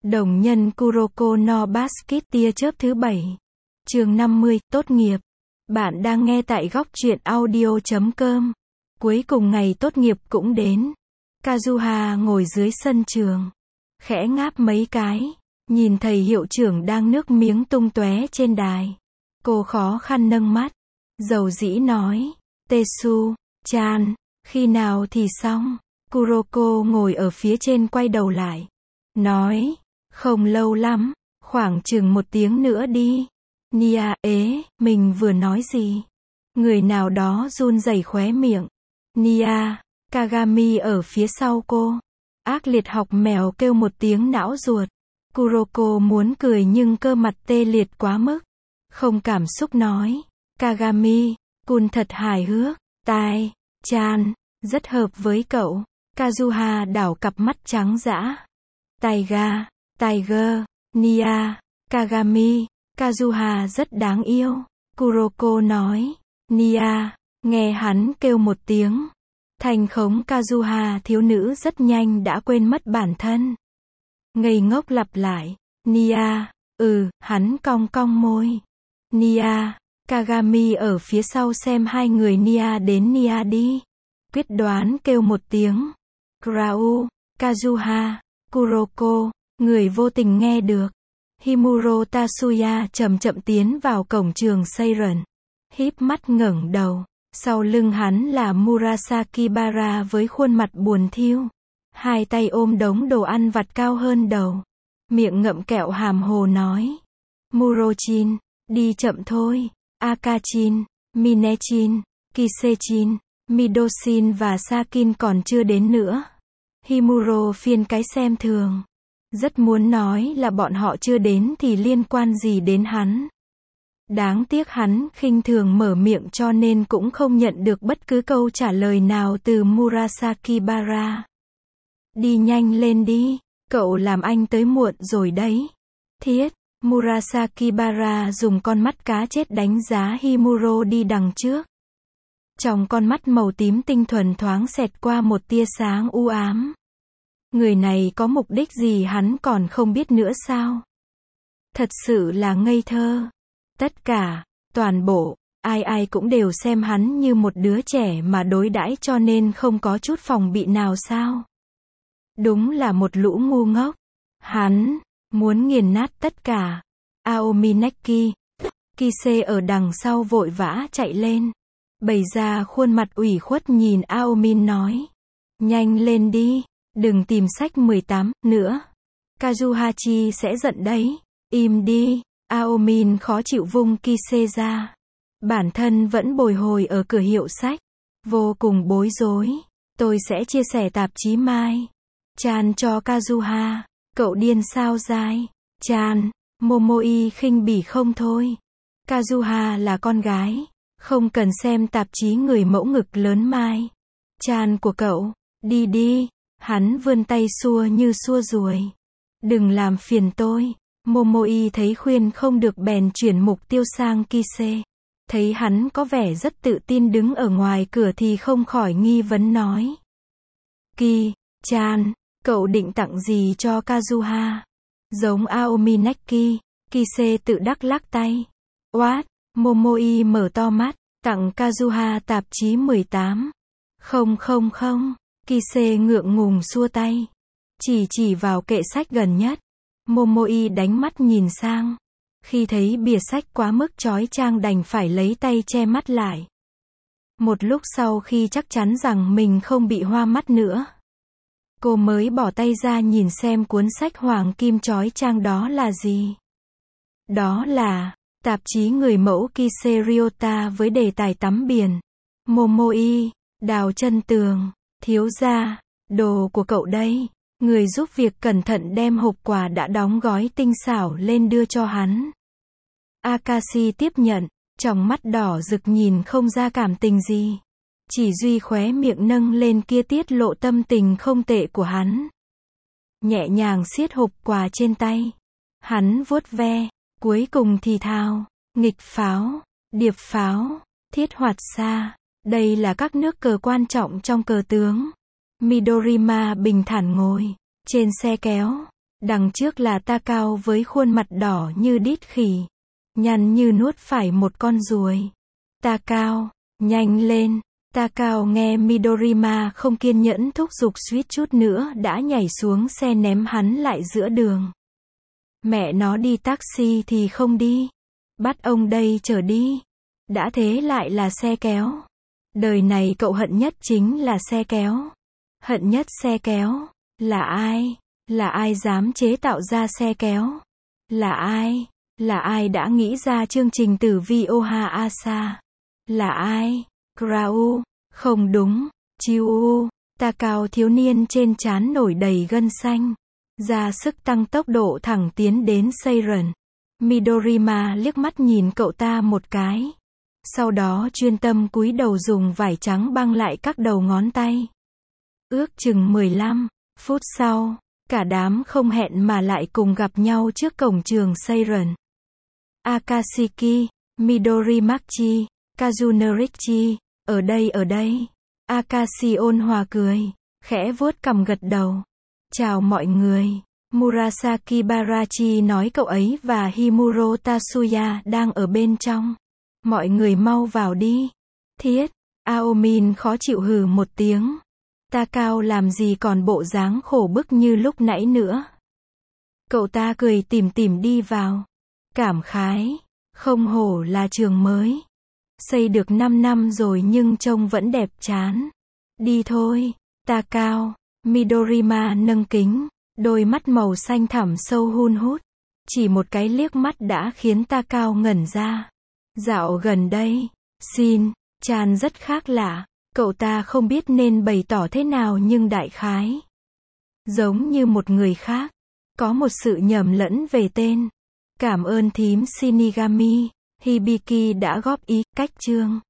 Đồng nhân Kuroko no Basket tia chớp thứ 7. Chương 50, tốt nghiệp. Bạn đang nghe tại góc truyện audio.com. Cuối cùng ngày tốt nghiệp cũng đến. Kazuha ngồi dưới sân trường, khẽ ngáp mấy cái, nhìn thầy hiệu trưởng đang nước miếng tung tóe trên đài. Cô khó khăn nâng mắt, dầu dĩ nói, Tetsu-chan, khi nào thì xong? Kuroko ngồi ở phía trên quay đầu lại, nói, không lâu lắm, khoảng chừng 1 tiếng nữa đi. Nia, mình vừa nói gì? Người nào đó run rẩy khóe miệng. Nia, Kagami ở phía sau cô. Ác liệt học mèo kêu một tiếng não ruột. Kuroko muốn cười nhưng cơ mặt tê liệt quá mức. Không cảm xúc nói. Kagami, Kun thật hài hước. Tai-chan, rất hợp với cậu. Kazuha đảo cặp mắt trắng dã. Tiger, Nia, Kagami, Kazuha rất đáng yêu. Kuroko nói. Nia, nghe hắn kêu một tiếng. Thành khống Kazuha thiếu nữ rất nhanh đã quên mất bản thân. Ngây ngốc lặp lại. Nia, hắn cong cong môi. Nia, Kagami ở phía sau xem hai người Nia đến Nia đi. Quyết đoán kêu một tiếng. Krau, Kazuha, Kuroko, người vô tình nghe được. Himuro Tatsuya chậm chậm tiến vào cổng trường Seiren. Híp mắt ngẩng đầu. Sau lưng hắn là Murasaki Bara với khuôn mặt buồn thiu. Hai tay ôm đống đồ ăn vặt cao hơn đầu. Miệng ngậm kẹo hàm hồ nói. Murochin, đi chậm thôi. Akachin, Minechin, Kisechin, Midoshin và Sakin còn chưa đến nữa. Himuro phiên cái xem thường. Rất muốn nói là bọn họ chưa đến thì liên quan gì đến hắn. Đáng tiếc hắn khinh thường mở miệng cho nên cũng không nhận được bất cứ câu trả lời nào từ Murasaki Bara. Đi nhanh lên đi, cậu làm anh tới muộn rồi đấy. Thiết, Murasaki Bara dùng con mắt cá chết đánh giá Himuro đi đằng trước. Trong con mắt màu tím tinh thuần thoáng xẹt qua một tia sáng u ám. Người này có mục đích gì hắn còn không biết nữa sao? Thật sự là ngây thơ. Tất cả, toàn bộ, ai cũng đều xem hắn như một đứa trẻ mà đối đãi cho nên không có chút phòng bị nào sao? Đúng là một lũ ngu ngốc. Hắn muốn nghiền nát tất cả. Aomi Neki, Kise ở đằng sau vội vã chạy lên. Bày ra khuôn mặt ủy khuất nhìn Aomi nói. Nhanh lên đi, đừng tìm sách 18 nữa. Kazuhachi sẽ giận đấy. Im đi. Aomin khó chịu vung Kise ra. Bản thân vẫn bồi hồi ở cửa hiệu sách. Vô cùng bối rối. Tôi sẽ chia sẻ tạp chí mai. Chan cho Kazuha. Cậu điên sao dai. Chan. Momoi khinh bỉ không thôi. Kazuha là con gái. Không cần xem tạp chí người mẫu ngực lớn mai. Chan của cậu. Đi đi. Hắn vươn tay xua như xua ruồi. Đừng làm phiền tôi. Momoi thấy khuyên không được bèn chuyển mục tiêu sang Kise. Thấy hắn có vẻ rất tự tin đứng ở ngoài cửa thì không khỏi nghi vấn nói. Ki-chan, cậu định tặng gì cho Kazuha? Giống Aomi Neki, Kise tự đắc lắc tay. What? Momoi mở to mắt, tặng Kazuha tạp chí 18. Không, Kise ngượng ngùng xua tay. Chỉ vào kệ sách gần nhất. Momoi đánh mắt nhìn sang. Khi thấy bìa sách quá mức chói chang đành phải lấy tay che mắt lại. Một lúc sau khi chắc chắn rằng mình không bị hoa mắt nữa, cô mới bỏ tay ra nhìn xem cuốn sách hoàng kim chói chang đó là gì. Đó là tạp chí người mẫu Kise Ryota với đề tài tắm biển. Momoi, đào chân tường, thiếu gia, đồ của cậu đây. Người giúp việc cẩn thận đem hộp quà đã đóng gói tinh xảo lên đưa cho hắn. Akashi tiếp nhận, tròng mắt đỏ rực nhìn không ra cảm tình gì. Chỉ duy khóe miệng nâng lên kia tiết lộ tâm tình không tệ của hắn. Nhẹ nhàng siết hộp quà trên tay. Hắn vuốt ve, cuối cùng thì thào, nghịch pháo, điệp pháo, thiết hoạt xa. Đây là các nước cờ quan trọng trong cờ tướng. Midorima bình thản ngồi trên xe kéo, Đằng trước là Takao với khuôn mặt đỏ như đít khỉ, nhăn như nuốt phải một con ruồi. Takao, nhanh lên. Takao nghe Midorima không kiên nhẫn thúc giục suýt chút nữa đã nhảy xuống xe ném hắn lại giữa đường. Mẹ nó đi taxi thì không đi. Bắt ông đây chở đi. Đã thế lại là xe kéo. Đời này cậu hận nhất chính là xe kéo. Hận nhất xe kéo. Là ai? Là ai dám chế tạo ra xe kéo? Là ai? Là ai đã nghĩ ra chương trình tử vi Oha Asa? Là ai? Krau? Không đúng. Chiu. Takao thiếu niên trên trán nổi đầy gân xanh. Ra sức tăng tốc độ thẳng tiến đến Seiren. Midorima liếc mắt nhìn cậu ta một cái. Sau đó chuyên tâm cúi đầu dùng vải trắng băng lại các đầu ngón tay. Ước chừng 15 phút sau, cả đám không hẹn mà lại cùng gặp nhau trước cổng trường Seiren. Akashiki, Midorimachi, Kazunorichi, ở đây. Akashi ôn hòa cười, khẽ vuốt cằm gật đầu. Chào mọi người. Murasaki Barachi nói cậu ấy và Himuro Tatsuya đang ở bên trong. Mọi người mau vào đi. Thiết. Aomin khó chịu hừ một tiếng. Takao làm gì còn bộ dáng khổ bức như lúc nãy nữa. Cậu ta cười tủm tỉm đi vào. Cảm khái. Không hổ là trường mới. Xây được 5 năm rồi nhưng trông vẫn đẹp chán. Đi thôi. Takao. Midorima nâng kính. Đôi mắt màu xanh thẳm sâu hun hút. Chỉ một cái liếc mắt đã khiến Takao ngẩn ra. Dạo gần đây, Chan rất khác lạ. Cậu ta không biết nên bày tỏ thế nào nhưng đại khái giống như một người khác. Có một sự nhầm lẫn về tên. Cảm ơn thím Shinigami. Hibiki đã góp ý, cách chương.